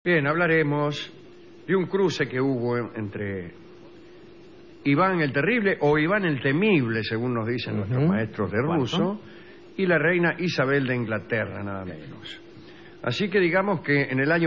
Bien, hablaremos de un cruce que hubo entre Iván el Terrible, o Iván el Temible, según nos dicen nuestros maestros de ruso, y la reina Isabel de Inglaterra, nada menos. Así que digamos que en el año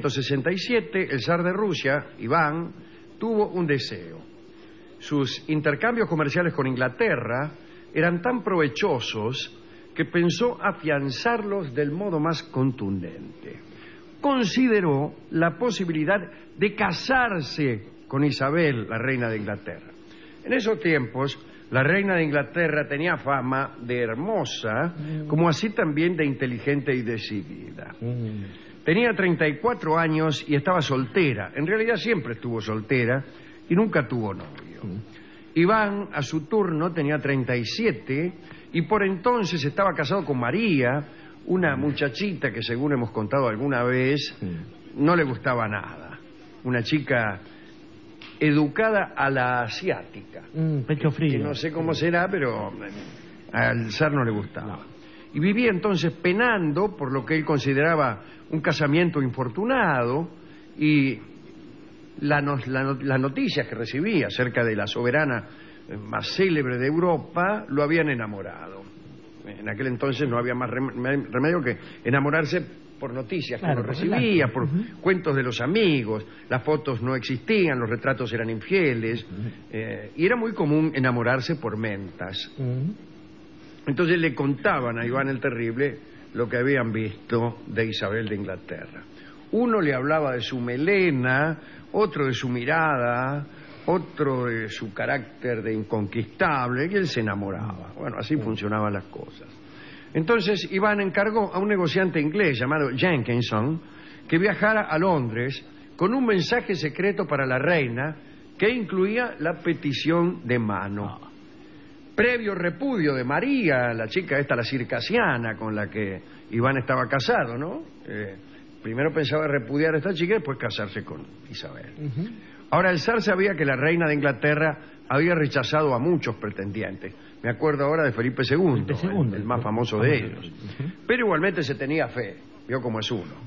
1567, el zar de Rusia, Iván, tuvo un deseo. Sus intercambios comerciales con Inglaterra eran tan provechosos que pensó afianzarlos del modo más contundente. Consideró la posibilidad de casarse con Isabel, la reina de Inglaterra. En esos tiempos, la reina de Inglaterra tenía fama de hermosa, como así también de inteligente y decidida. Tenía 34 años y estaba soltera. En realidad siempre estuvo soltera y nunca tuvo novio. Iván, a su turno, tenía 37 y por entonces estaba casado con María, una muchachita que, según hemos contado alguna vez, no le gustaba nada. Una chica educada a la asiática. Pecho frío. Que no sé cómo será, pero al zar no le gustaba. Y vivía entonces penando por lo que él consideraba un casamiento infortunado, y las noticias que recibía acerca de la soberana más célebre de Europa lo habían enamorado. En aquel entonces no había más remedio que enamorarse por noticias que uno recibía, por cuentos de los amigos. Las fotos no existían, los retratos eran infieles, y era muy común enamorarse por mentas. Entonces le contaban a Iván el Terrible lo que habían visto de Isabel de Inglaterra. Uno le hablaba de su melena, otro de su mirada, otro de su carácter de inconquistable, y él se enamoraba. Bueno, así funcionaban las cosas. Entonces Iván encargó a un negociante inglés llamado Jenkinson que viajara a Londres con un mensaje secreto para la reina que incluía la petición de mano. Previo repudio de María, la chica esta, la circasiana, con la que Iván estaba casado, ¿no? Primero pensaba repudiar a esta chica y después casarse con Isabel. Ahora, el zar sabía que la reina de Inglaterra había rechazado a muchos pretendientes. Me acuerdo ahora de Felipe II, el más famoso de ellos. Pero igualmente se tenía fe, vio cómo es uno.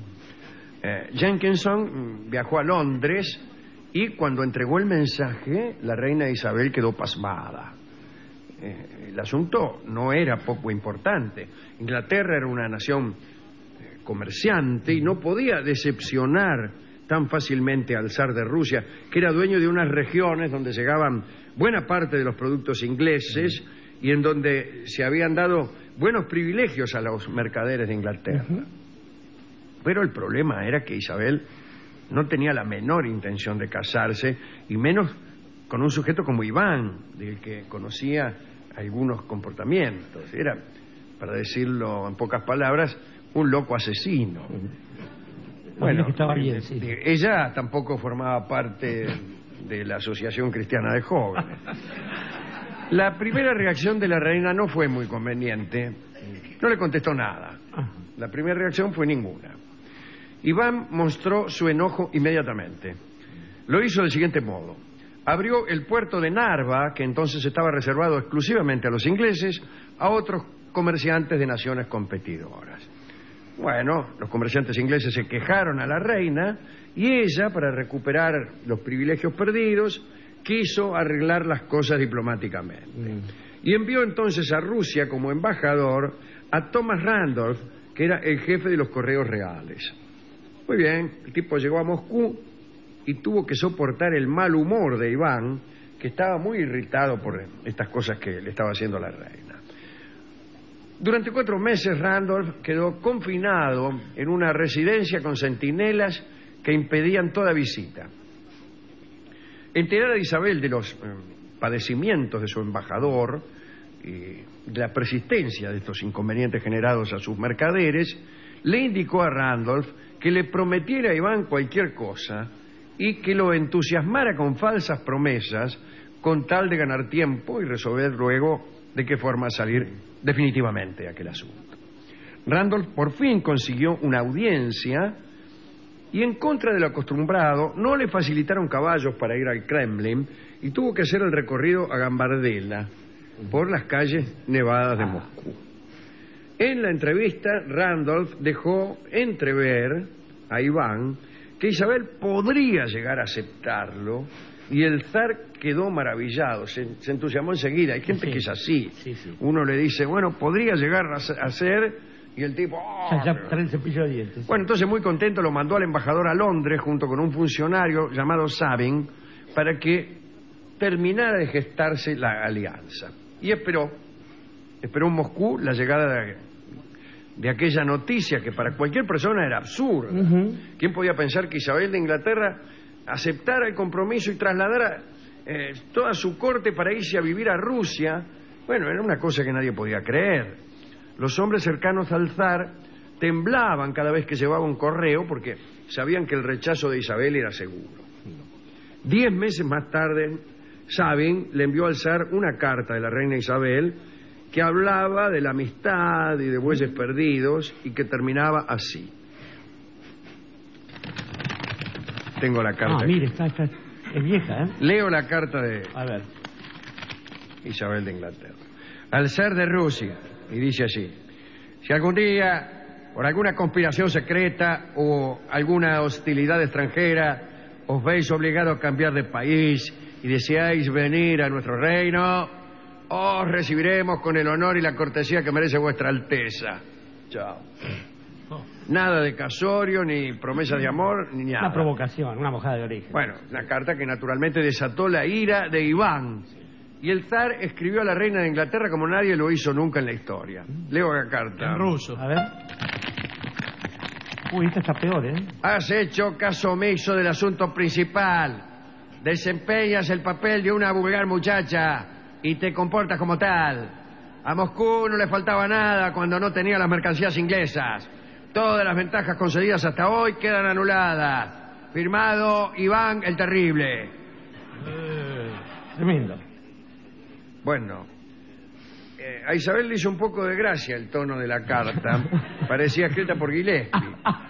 Jenkinson viajó a Londres y cuando entregó el mensaje, la reina Isabel quedó pasmada. El asunto no era poco importante. Inglaterra era una nación comerciante y no podía decepcionar tan fácilmente al zar de Rusia, que era dueño de unas regiones donde llegaban buena parte de los productos ingleses y en donde se habían dado buenos privilegios a los mercaderes de Inglaterra. Pero el problema era que Isabel no tenía la menor intención de casarse, y menos con un sujeto como Iván, del que conocía algunos comportamientos. Era, para decirlo en pocas palabras, un loco asesino. Bueno, estaba bien, sí. Ella tampoco formaba parte de la Asociación Cristiana de Jóvenes. La primera reacción de la reina no fue muy conveniente. No le contestó nada. La primera reacción fue ninguna. Iván mostró su enojo inmediatamente. Lo hizo del siguiente modo. Abrió el puerto de Narva, que entonces estaba reservado exclusivamente a los ingleses, a otros comerciantes de naciones competidoras. Bueno, los comerciantes ingleses se quejaron a la reina y ella, para recuperar los privilegios perdidos, quiso arreglar las cosas diplomáticamente. Y envió entonces a Rusia como embajador a Thomas Randolph, que era el jefe de los correos reales. Muy bien, el tipo llegó a Moscú y tuvo que soportar el mal humor de Iván, que estaba muy irritado por estas cosas que le estaba haciendo la reina. Durante 4 meses Randolph quedó confinado en una residencia con centinelas que impedían toda visita. Enterada Isabel de los padecimientos de su embajador y de la persistencia de estos inconvenientes generados a sus mercaderes, le indicó a Randolph que le prometiera a Iván cualquier cosa y que lo entusiasmara con falsas promesas con tal de ganar tiempo y resolver luego de qué forma salir definitivamente aquel asunto. Randolph por fin consiguió una audiencia y, en contra de lo acostumbrado, no le facilitaron caballos para ir al Kremlin y tuvo que hacer el recorrido a Gambardella por las calles nevadas de Moscú. En la entrevista, Randolph dejó entrever a Iván que Isabel podría llegar a aceptarlo, y el zar quedó maravillado, se entusiasmó enseguida. Hay gente que es así. Uno le dice, bueno, podría llegar a ser, y el tipo... ya trae el cepillo de dientes. Bueno, entonces muy contento lo mandó al embajador a Londres junto con un funcionario llamado Sabin para que terminara de gestarse la alianza. Y esperó en Moscú la llegada de aquella noticia que para cualquier persona era absurda. ¿Quién podía pensar que Isabel de Inglaterra aceptara el compromiso y trasladara toda su corte para irse a vivir a Rusia? Bueno, era una cosa que nadie podía creer. Los hombres cercanos al zar temblaban cada vez que llevaba un correo porque sabían que el rechazo de Isabel era seguro. 10 meses más tarde, Sabin le envió al zar una carta de la reina Isabel que hablaba de la amistad y de bueyes perdidos y que terminaba así. Tengo la carta. Mire, es vieja, ¿eh? Leo la carta de A ver. Isabel de Inglaterra. Al zar de Rusia, y dice así: si algún día, por alguna conspiración secreta o alguna hostilidad extranjera, os veis obligados a cambiar de país y deseáis venir a nuestro reino, os recibiremos con el honor y la cortesía que merece vuestra alteza. Chao. Nada de casorio, ni promesa de amor, ni nada. Una provocación, una mojada de origen. Bueno, una carta que naturalmente desató la ira de Iván. Y el zar escribió a la reina de Inglaterra como nadie lo hizo nunca en la historia. Leo la carta. En ruso. A ver. Uy, esta está peor, ¿eh? Has hecho caso omiso del asunto principal. Desempeñas el papel de una vulgar muchacha y te comportas como tal. A Moscú no le faltaba nada cuando no tenía las mercancías inglesas. Todas las ventajas concedidas hasta hoy quedan anuladas. Firmado Iván el Terrible. Tremendo. Bueno, a Isabel le hizo un poco de gracia el tono de la carta. Parecía escrita por Gillespie.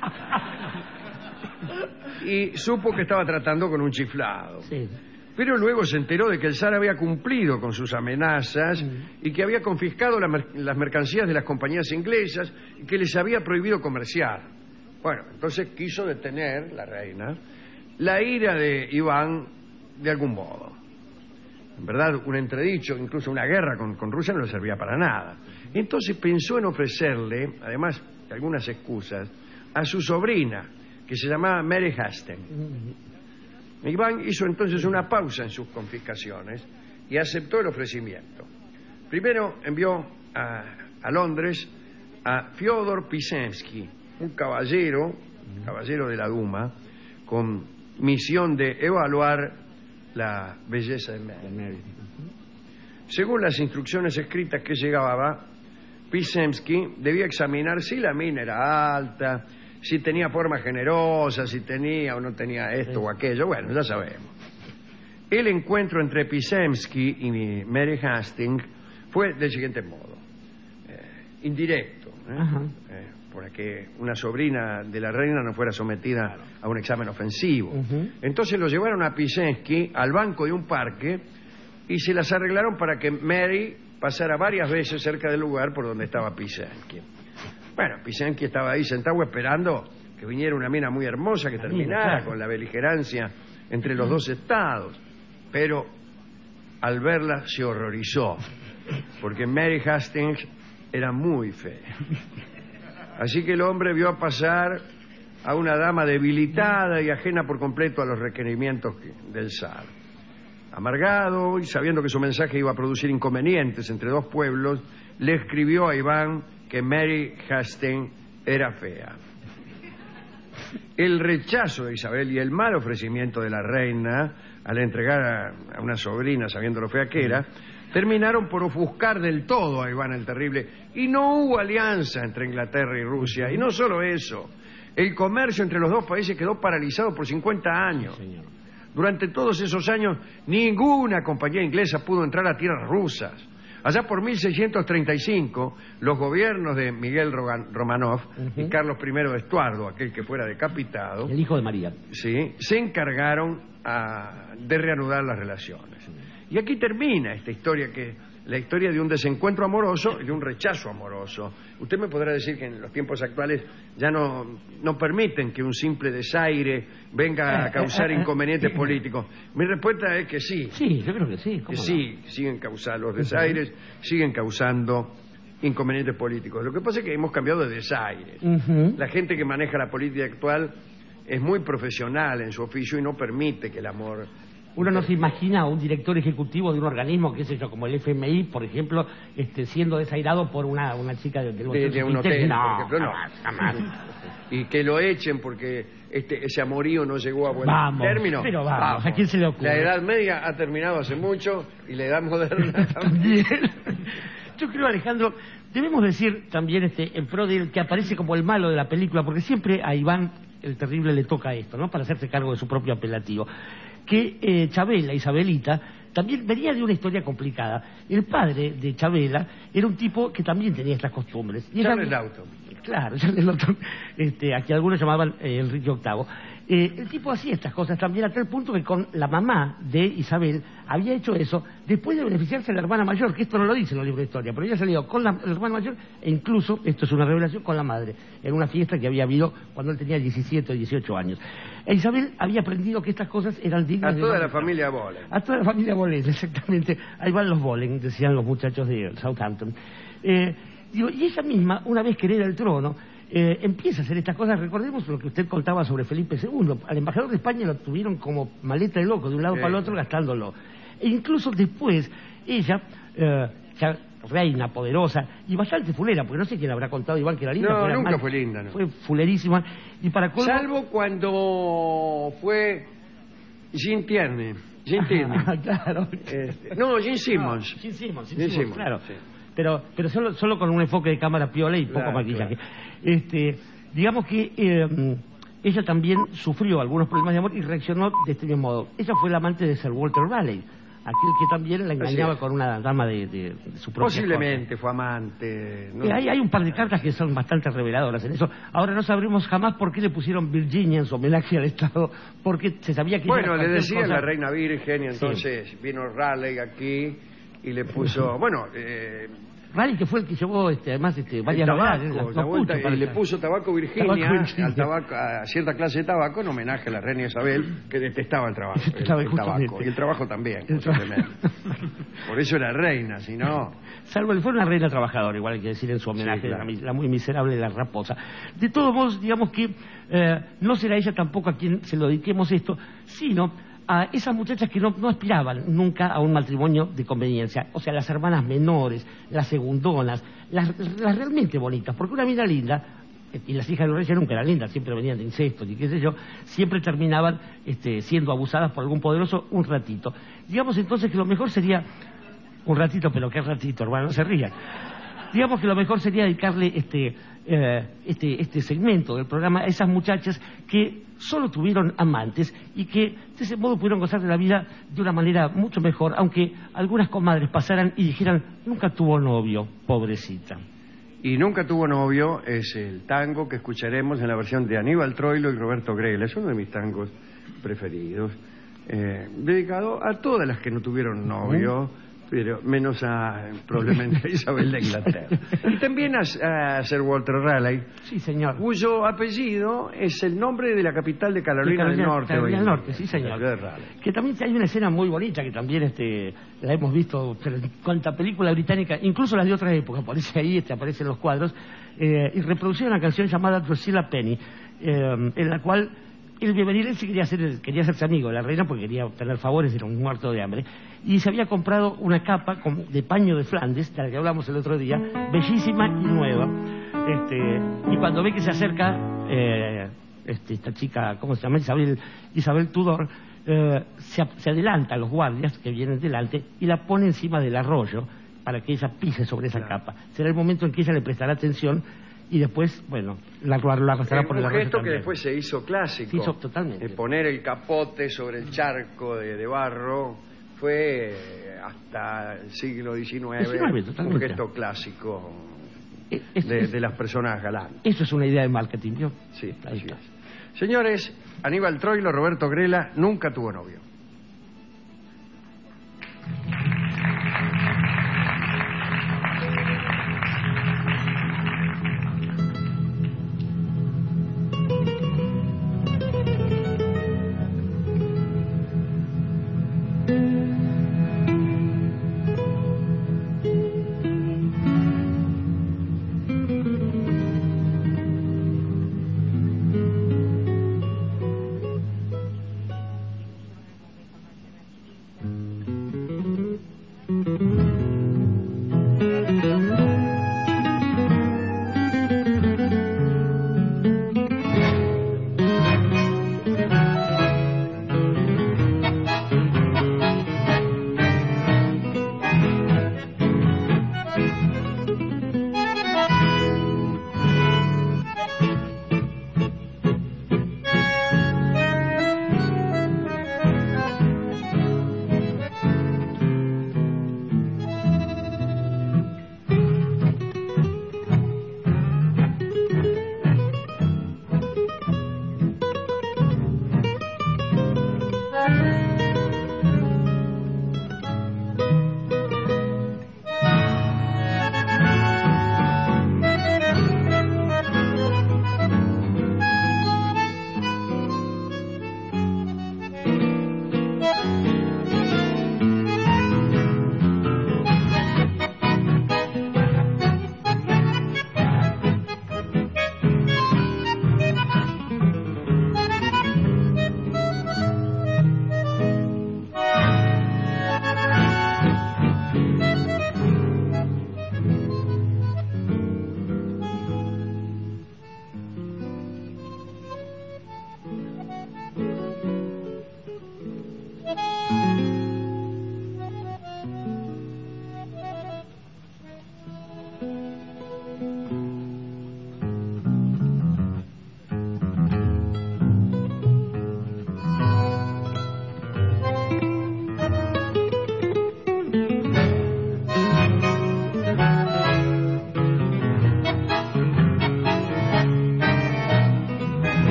Y supo que estaba tratando con un chiflado. Sí. Pero luego se enteró de que el zar había cumplido con sus amenazas y que había confiscado las mercancías de las compañías inglesas y que les había prohibido comerciar. Bueno, entonces quiso detener, la reina, la ira de Iván de algún modo. En verdad, un entredicho, incluso una guerra con Rusia no le servía para nada. Entonces pensó en ofrecerle, además de algunas excusas, a su sobrina, que se llamaba Mary Hastings. Iván hizo entonces una pausa en sus confiscaciones y aceptó el ofrecimiento. Primero envió a Londres a Fyodor Pisensky, un caballero de la Duma, con misión de evaluar la belleza de Mary. Según las instrucciones escritas que llegaba, Pisensky debía examinar si la mina era alta, si tenía forma generosa, si tenía o no tenía esto o aquello. Bueno, ya sabemos. El encuentro entre Pisensky y Mary Hastings fue del siguiente modo. Indirecto, para que una sobrina de la reina no fuera sometida a un examen ofensivo. Entonces lo llevaron a Pisensky al banco de un parque y se las arreglaron para que Mary pasara varias veces cerca del lugar por donde estaba Pisensky. Bueno, Pisensky estaba ahí sentado esperando que viniera una mina muy hermosa que terminara con la beligerancia entre los dos estados. Pero al verla se horrorizó, porque Mary Hastings era muy fea. Así que el hombre vio pasar a una dama debilitada y ajena por completo a los requerimientos del zar. Amargado y sabiendo que su mensaje iba a producir inconvenientes entre dos pueblos, le escribió a Iván que Mary Hastings era fea. El rechazo de Isabel y el mal ofrecimiento de la reina al entregar a una sobrina sabiendo lo fea que era, terminaron por ofuscar del todo a Iván el Terrible, y no hubo alianza entre Inglaterra y Rusia. Y no solo eso, el comercio entre los dos países quedó paralizado por 50 años. Durante todos esos años ninguna compañía inglesa pudo entrar a tierras rusas. Allá por 1635, los gobiernos de Miguel Romanov y Carlos I de Estuardo, aquel que fuera decapitado, el hijo de María, sí, se encargaron de reanudar las relaciones. Y aquí termina esta historia que la historia de un desencuentro amoroso y de un rechazo amoroso. Usted me podrá decir que en los tiempos actuales ya no permiten que un simple desaire venga a causar inconvenientes políticos. Mi respuesta es que sí. Sí, yo creo que sí. Que sí, siguen causando los desaires, siguen causando inconvenientes políticos. Lo que pasa es que hemos cambiado de desaires. La gente que maneja la política actual es muy profesional en su oficio y no permite que el amor... Uno no se imagina a un director ejecutivo de un organismo, qué sé yo, como el FMI, por ejemplo, siendo desairado por una chica del de un hotel, no, por ejemplo, no. Jamás. Y que lo echen porque ese amorío no llegó a buen término. Pero vamos, ¿a quién se le ocurre? La Edad Media ha terminado hace mucho y la Edad Moderna también. Yo creo, Alejandro, debemos decir también en pro del que aparece como el malo de la película, porque siempre a Iván el Terrible le toca esto, ¿no? Para hacerse cargo de su propio apelativo. Que Chabela, Isabelita, también venía de una historia complicada. El padre de Chabela era un tipo que también tenía estas costumbres. Charles Lawton. Claro, Charles Lawton, a quien algunos llamaban Enrique VIII. El tipo hacía estas cosas también a tal punto que con la mamá de Isabel había hecho eso después de beneficiarse de la hermana mayor, que esto no lo dice en los libros de historia, pero ella salió con la hermana mayor e incluso, esto es una revelación, con la madre, en una fiesta que había habido cuando él tenía 17 o 18 años. E Isabel había aprendido que estas cosas eran dignas de... A toda la familia Bolen. A toda la familia Bolen, exactamente. Ahí van los Bolen, decían los muchachos de Southampton. Y ella misma, una vez que hereda el trono, empieza a hacer estas cosas. Recordemos lo que usted contaba sobre Felipe II. Al embajador de España lo tuvieron como maleta de loco, de un lado para el otro, gastándolo. E incluso después, ella, ya reina, poderosa y bastante fulera, porque no sé quién habrá contado Iván que era linda. No, nunca fue linda, ¿no? Fue fulerísima. Y para colmo... Salvo cuando fue Jean Tierney. Claro. No, Jean Simmons. Jean Simmons, claro. Sí. Pero solo con un enfoque de cámara piola y poco maquillaje. Claro. Digamos que ella también sufrió algunos problemas de amor y reaccionó de este mismo modo. Ella fue la amante de Sir Walter Raleigh, aquel que también la engañaba con una dama de su propia Posiblemente corte. fue amante. ¿No? Hay un par de cartas que son bastante reveladoras en eso. Ahora no sabremos jamás por qué le pusieron Virginia en su homenaje al Estado, porque se sabía que... Bueno, le decían la reina virgen y entonces vino Raleigh aquí y le puso... Raleigh, que fue el que llevó además varias novedades, y le puso tabaco Virginia, a cierta clase de tabaco en homenaje a la reina Isabel, que detestaba el trabajo. Y el trabajo también, posiblemente. Por eso era reina, si no... Salvo él fue una reina trabajadora, igual hay que decir en su homenaje, sí, claro. La muy miserable de la raposa. De todos modos, digamos que no será ella tampoco a quien se lo dediquemos esto, sino a esas muchachas que no aspiraban nunca a un matrimonio de conveniencia. O sea, las hermanas menores, las segundonas, las realmente bonitas. Porque una mina linda, y las hijas de los reyes nunca eran lindas, siempre venían de incestos y qué sé yo, siempre terminaban siendo abusadas por algún poderoso un ratito. Digamos entonces que lo mejor sería... Un ratito, pero qué ratito, hermano, no se rían. Digamos que lo mejor sería dedicarle este segmento del programa a esas muchachas que solo tuvieron amantes y que de ese modo pudieron gozar de la vida de una manera mucho mejor, aunque algunas comadres pasaran y dijeran, nunca tuvo novio, pobrecita. Y Nunca tuvo novio es el tango que escucharemos en la versión de Aníbal Troilo y Roberto Grela. Es uno de mis tangos preferidos, dedicado a todas las que no tuvieron novio, pero menos probablemente a Isabel de Inglaterra. Y también a Sir Walter Raleigh, sí, señor, cuyo apellido es el nombre de la capital de Carolina del Norte. Carolina del Norte, sí, señor. Que también hay una escena muy bonita que también la hemos visto en cuanta película británica, incluso las de otras épocas, aparece ahí, aparecen los cuadros, y reproducía una canción llamada Drusilla Penny, en la cual el bevernilense quería hacerse amigo de la reina porque quería obtener favores, era un muerto de hambre, y se había comprado una capa de paño de Flandes, de la que hablamos el otro día, bellísima y nueva. Y cuando ve que se acerca esta chica, ¿cómo se llama? Isabel Tudor, se adelanta a los guardias que vienen delante y la pone encima del arroyo para que ella pise sobre esa capa. Será el momento en que ella le prestará atención y después, bueno, la arrastrará por el arroyo. Un gesto también. que después se hizo clásico. Se hizo totalmente. Poner el capote sobre el charco de barro fue hasta el siglo XIX un gesto clásico de las personas galantes. Eso es una idea de marketing, ¿no? Sí, así es. Señores, Aníbal Troilo, Roberto Grela, Nunca tuvo novio.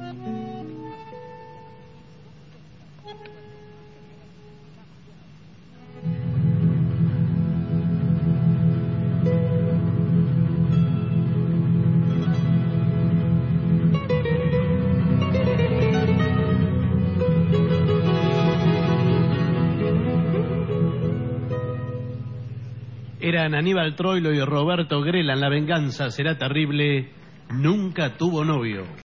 Eran Aníbal Troilo y Roberto Grela en La venganza será terrible. Nunca tuvo novio.